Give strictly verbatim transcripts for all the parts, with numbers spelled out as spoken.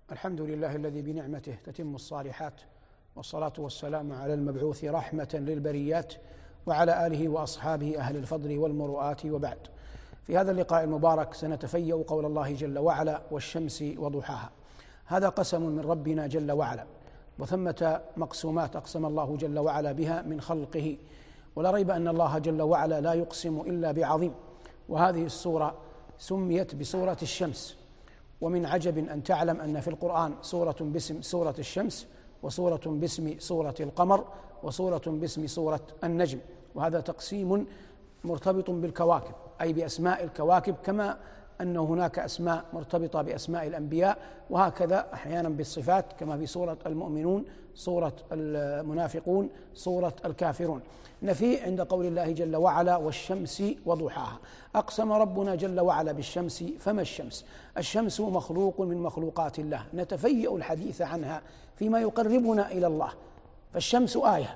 الحمد لله الذي بنعمته تتم الصالحات، والصلاة والسلام على المبعوث رحمة للبريات وعلى آله وأصحابه أهل الفضل والمروءات، وبعد. في هذا اللقاء المبارك سنتفيأ قول الله جل وعلا: والشمس وضحاها. هذا قسم من ربنا جل وعلا، وثمة مقسومات أقسم الله جل وعلا بها من خلقه، ولا ريب أن الله جل وعلا لا يقسم إلا بعظيم. وهذه السورة سميت بسورة الشمس، ومن عجب أن تعلم أن في القرآن سورة باسم سورة الشمس، وسورة باسم سورة القمر، وسورة باسم سورة النجم، وهذا تقسيم مرتبط بالكواكب، أي بأسماء الكواكب، كما أن هناك أسماء مرتبطة بأسماء الأنبياء، وهكذا أحيانا بالصفات، كما في سورة المؤمنون، سورة المنافقون، سورة الكافرون. نفي عند قول الله جل وعلا: والشمس وضحاها. أقسم ربنا جل وعلا بالشمس، فما الشمس؟ الشمس مخلوق من مخلوقات الله، نتفيأ الحديث عنها فيما يقربنا إلى الله. فالشمس آية،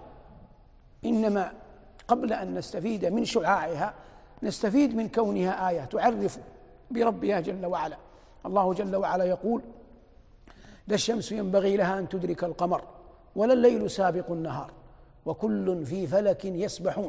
إنما قبل أن نستفيد من شعاعها نستفيد من كونها آية تعرف بربها جل وعلا. الله جل وعلا يقول: لا الشمس ينبغي لها أن تدرك القمر ولا الليل سابق النهار وكل في فلك يسبحون.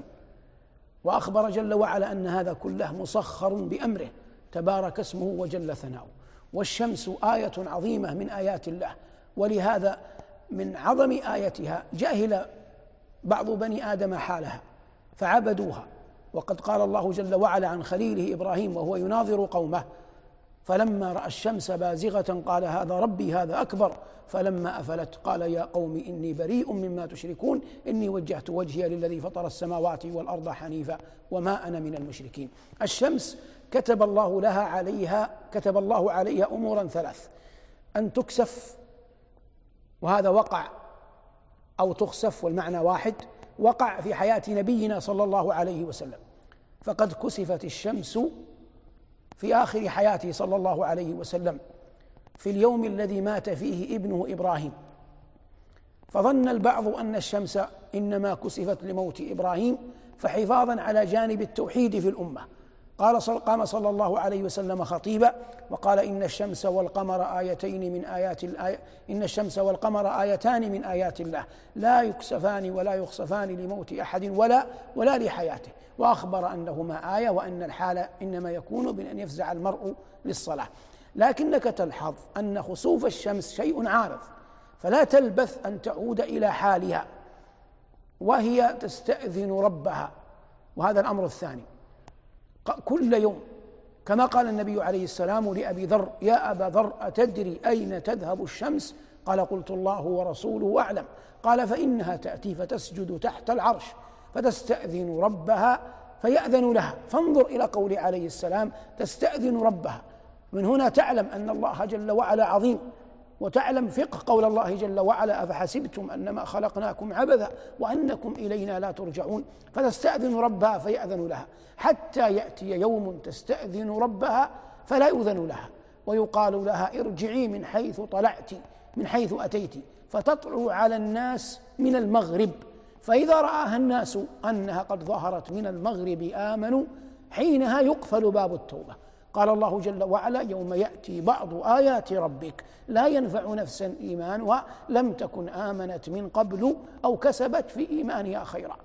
وأخبر جل وعلا أن هذا كله مسخر بأمره، تبارك اسمه وجل ثناؤه. والشمس آية عظيمة من آيات الله، ولهذا من عظم آيتها جاهل بعض بني آدم حالها فعبدوها. وقد قال الله جل وعلا عن خليله إبراهيم وهو يناظر قومه: فلما رأى الشمس بازغة قال هذا ربي هذا أكبر، فلما أفلت قال يا قوم إني بريء مما تشركون إني وجهت وجهي للذي فطر السماوات والأرض حنيفا وما أنا من المشركين. الشمس كتب الله لها عليها كتب الله عليها أمورا ثلاث: أن تكسف، وهذا وقع، أو تخسف، والمعنى واحد، وقع في حياة نبينا صلى الله عليه وسلم، فقد كسفت الشمس في آخر حياته صلى الله عليه وسلم في اليوم الذي مات فيه ابنه إبراهيم، فظن البعض أن الشمس إنما كسفت لموت إبراهيم فحفاظا على جانب التوحيد في الأمة. قال قام صلى الله عليه وسلم خطيبا وقال: إن الشمس والقمر آيتين من آيات الآية إن الشمس والقمر آيتان من آيات الله لا يكسفان ولا يخسفان لموت أحد ولا ولا لحياته. وأخبر أنهما آية، وأن الحال إنما يكون بأن يفزع المرء للصلاة. لكنك تلحظ أن خسوف الشمس شيء عارض، فلا تلبث أن تعود إلى حالها، وهي تستأذن ربها. وهذا الأمر الثاني، كل يوم كما قال النبي عليه السلام لأبي ذر: يا أبا ذر أتدري أين تذهب الشمس؟ قال: قلت الله ورسوله أعلم. قال: فإنها تأتي فتسجد تحت العرش فتستأذن ربها فيأذن لها. فانظر إلى قول عليه السلام: تستأذن ربها. من هنا تعلم أن الله جل وعلا عظيم، وتعلم فقه قول الله جل وعلا: أفحسبتم أنما خلقناكم عبثا وأنكم إلينا لا ترجعون. فتستأذن ربها فيأذن لها، حتى يأتي يوم تستأذن ربها فلا يؤذن لها، ويقال لها: ارجعي من حيث طلعت من حيث أتيت، فتطلع على الناس من المغرب، فإذا رآها الناس أنها قد ظهرت من المغرب آمنوا، حينها يقفل باب التوبة. قال الله جل وعلا: يوم يأتي بعض آيات ربك لا ينفع نفسا إيمانها لم تكن آمنت من قبل أو كسبت في إيمانها خيرا.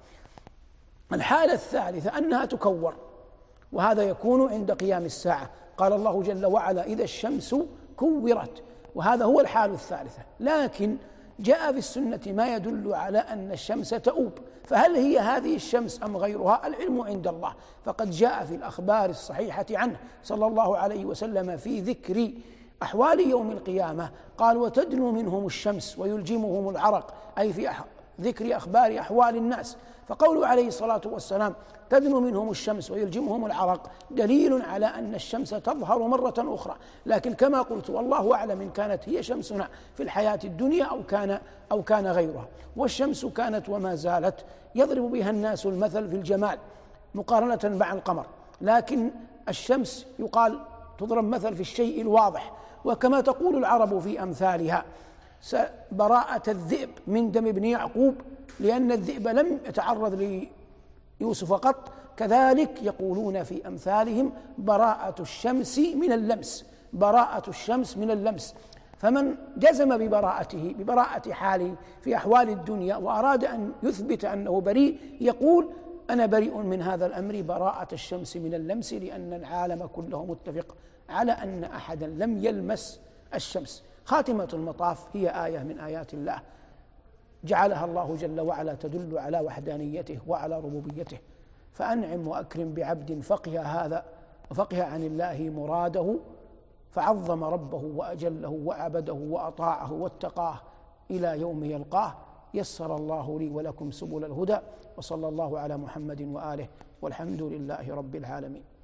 الحالة الثالثة أنها تكور، وهذا يكون عند قيام الساعة. قال الله جل وعلا: إذا الشمس كورت، وهذا هو الحال الثالثة. لكن جاء في السنة ما يدل على أن الشمس تؤوب، فهل هي هذه الشمس أم غيرها؟ العلم عند الله. فقد جاء في الأخبار الصحيحة عنه صلى الله عليه وسلم في ذكر أحوال يوم القيامة، قال: وتدنو منهم الشمس ويلجمهم العرق، أي في ذكر أخبار أحوال الناس. فقوله عليه الصلاة والسلام: تدنو منهم الشمس ويلجمهم العرق، دليل على أن الشمس تظهر مرة أخرى. لكن كما قلت والله أعلم إن كانت هي شمسنا في الحياة الدنيا أو كان أو كان غيرها. والشمس كانت وما زالت يضرب بها الناس المثل في الجمال مقارنة مع القمر، لكن الشمس يقال تضرب مثل في الشيء الواضح. وكما تقول العرب في أمثالها: براءة الذئب من دم ابن يعقوب، لأن الذئب لم يتعرض ليوسف قط. كذلك يقولون في أمثالهم: براءة الشمس من اللمس براءة الشمس من اللمس فمن جزم ببراءته ببراءة حاله في أحوال الدنيا وأراد أن يثبت أنه بريء يقول أنا بريء من هذا الأمر براءة الشمس من اللمس، لأن العالم كله متفق على أن أحدا لم يلمس الشمس. خاتمة المطاف هي آية من آيات الله جعلها الله جل وعلا تدل على وحدانيته وعلى ربوبيته، فأنعم وأكرم بعبد فقه هذا وفقه عن الله مراده، فعظم ربه وأجله وعبده وأطاعه واتقاه إلى يوم يلقاه. يسر الله لي ولكم سبل الهدى، وصلى الله على محمد وآله، والحمد لله رب العالمين.